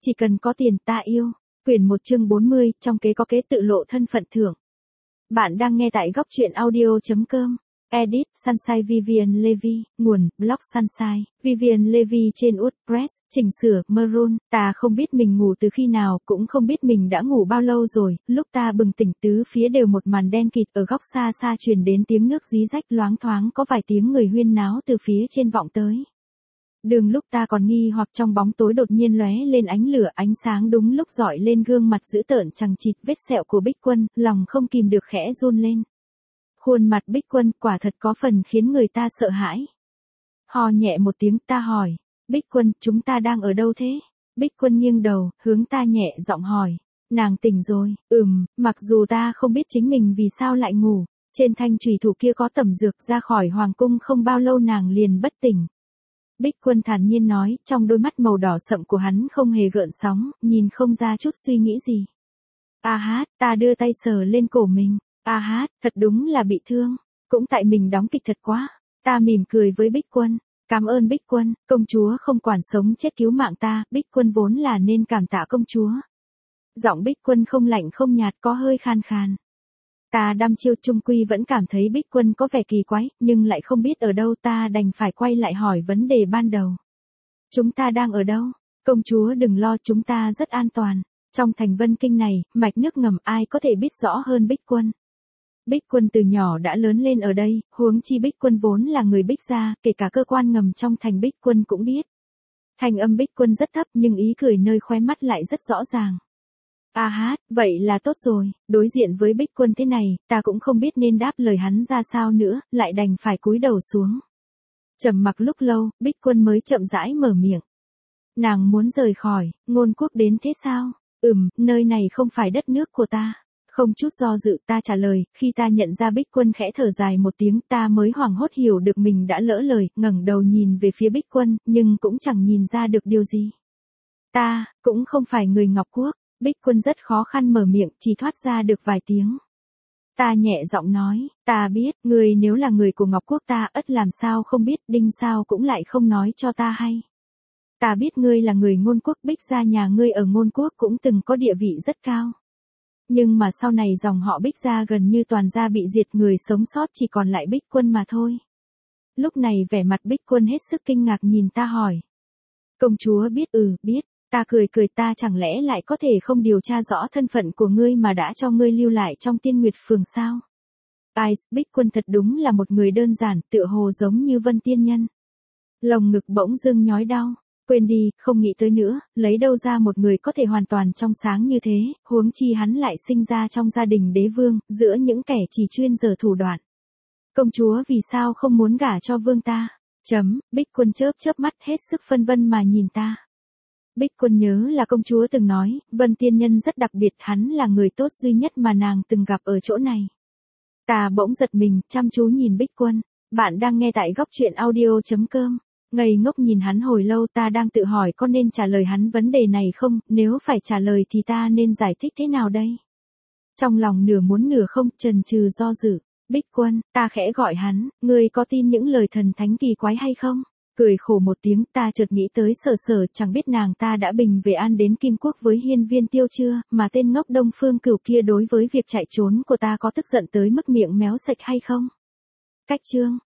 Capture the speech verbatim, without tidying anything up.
Chỉ cần có tiền ta yêu. Quyển một chương bốn mươi, trong kế có kế tự lộ thân phận thưởng. Bạn đang nghe tại góc truyện audio.com. Edit, Sunshine Vivian Levy, nguồn, blog Sunshine, Vivian Levy trên WordPress, chỉnh sửa, Maroon, ta không biết mình ngủ từ khi nào, cũng không biết mình đã ngủ bao lâu rồi, lúc ta bừng tỉnh tứ phía đều một màn đen kịt, ở góc xa xa truyền đến tiếng nước rí rách loáng thoáng có vài tiếng người huyên náo từ phía trên vọng tới. Đường lúc ta còn nghi hoặc trong bóng tối đột nhiên lóe lên ánh lửa, ánh sáng đúng lúc rọi lên gương mặt dữ tợn chằng chịt vết sẹo của Bích Quân, lòng không kìm được khẽ run lên. Khuôn mặt Bích Quân quả thật có phần khiến người ta sợ hãi. Hò nhẹ một tiếng, ta hỏi, Bích Quân, chúng ta đang ở đâu thế? Bích Quân nghiêng đầu, hướng ta nhẹ giọng hỏi, nàng tỉnh rồi, ừm, mặc dù ta không biết chính mình vì sao lại ngủ, trên thanh chùy thủ kia có tẩm dược, ra khỏi hoàng cung không bao lâu nàng liền bất tỉnh. Bích Quân thản nhiên nói, trong đôi mắt màu đỏ sậm của hắn không hề gợn sóng, nhìn không ra chút suy nghĩ gì. A hát, ta đưa tay sờ lên cổ mình. A hát, thật đúng là bị thương. Cũng tại mình đóng kịch thật quá. Ta mỉm cười với Bích Quân. Cảm ơn Bích Quân, công chúa không quản sống chết cứu mạng ta, Bích Quân vốn là nên cảm tạ công chúa. Giọng Bích Quân không lạnh không nhạt, có hơi khan khan. Ta đăm chiêu trung quy vẫn cảm thấy Bích Quân có vẻ kỳ quái, nhưng lại không biết ở đâu, ta đành phải quay lại hỏi vấn đề ban đầu. Chúng ta đang ở đâu? Công chúa đừng lo, chúng ta rất an toàn. Trong thành Vân Kinh này, mạch nước ngầm ai có thể biết rõ hơn Bích Quân. Bích Quân từ nhỏ đã lớn lên ở đây, huống chi Bích Quân vốn là người Bích gia, kể cả cơ quan ngầm trong thành Bích Quân cũng biết. Thành âm Bích Quân rất thấp nhưng ý cười nơi khóe mắt lại rất rõ ràng. A hát, vậy là tốt rồi, đối diện với Bích Quân thế này, ta cũng không biết nên đáp lời hắn ra sao nữa, lại đành phải cúi đầu xuống. Trầm mặc lúc lâu, Bích Quân mới chậm rãi mở miệng. Nàng muốn rời khỏi, ngôn quốc đến thế sao? Ừm, nơi này không phải đất nước của ta. Không chút do dự ta trả lời, khi ta nhận ra Bích Quân khẽ thở dài một tiếng, ta mới hoảng hốt hiểu được mình đã lỡ lời, ngẩng đầu nhìn về phía Bích Quân, nhưng cũng chẳng nhìn ra được điều gì. Ta, cũng không phải người Ngọc Quốc. Bích Quân rất khó khăn mở miệng, chỉ thoát ra được vài tiếng. Ta nhẹ giọng nói, ta biết, người nếu là người của Ngọc Quốc ta ất làm sao không biết, đinh sao cũng lại không nói cho ta hay. Ta biết ngươi là người Ngôn Quốc, Bích gia nhà ngươi ở Ngôn Quốc cũng từng có địa vị rất cao. Nhưng mà sau này dòng họ Bích gia gần như toàn gia bị diệt, người sống sót chỉ còn lại Bích Quân mà thôi. Lúc này vẻ mặt Bích Quân hết sức kinh ngạc nhìn ta hỏi. Công chúa biết? Ừ, biết. Ta cười cười, ta chẳng lẽ lại có thể không điều tra rõ thân phận của ngươi mà đã cho ngươi lưu lại trong Tiên Nguyệt Phường sao? Ai, Bích Quân thật đúng là một người đơn giản, tựa hồ giống như Vân Tiên Nhân. Lồng ngực bỗng dưng nhói đau. Quên đi, không nghĩ tới nữa, lấy đâu ra một người có thể hoàn toàn trong sáng như thế, huống chi hắn lại sinh ra trong gia đình đế vương, giữa những kẻ chỉ chuyên giở thủ đoạn. Công chúa vì sao không muốn gả cho vương ta? Chấm, Bích Quân chớp chớp mắt hết sức phân vân mà nhìn ta. Bích Quân nhớ là công chúa từng nói, Vân Tiên Nhân rất đặc biệt, hắn là người tốt duy nhất mà nàng từng gặp ở chỗ này. Ta bỗng giật mình, chăm chú nhìn Bích Quân. Bạn đang nghe tại góc truyện audio.com. Ngây ngốc nhìn hắn hồi lâu, ta đang tự hỏi có nên trả lời hắn vấn đề này không, nếu phải trả lời thì ta nên giải thích thế nào đây? Trong lòng nửa muốn nửa không, chần chừ do dự. Bích Quân, ta khẽ gọi hắn, ngươi có tin những lời thần thánh kỳ quái hay không? Cười khổ một tiếng, ta chợt nghĩ tới Sở Sở, chẳng biết nàng ta đã bình về an đến Kim Quốc với hiên viên tiêu chưa, mà tên ngốc Đông Phương Cửu kia đối với việc chạy trốn của ta có tức giận tới mức miệng méo sạch hay không? Cách chương.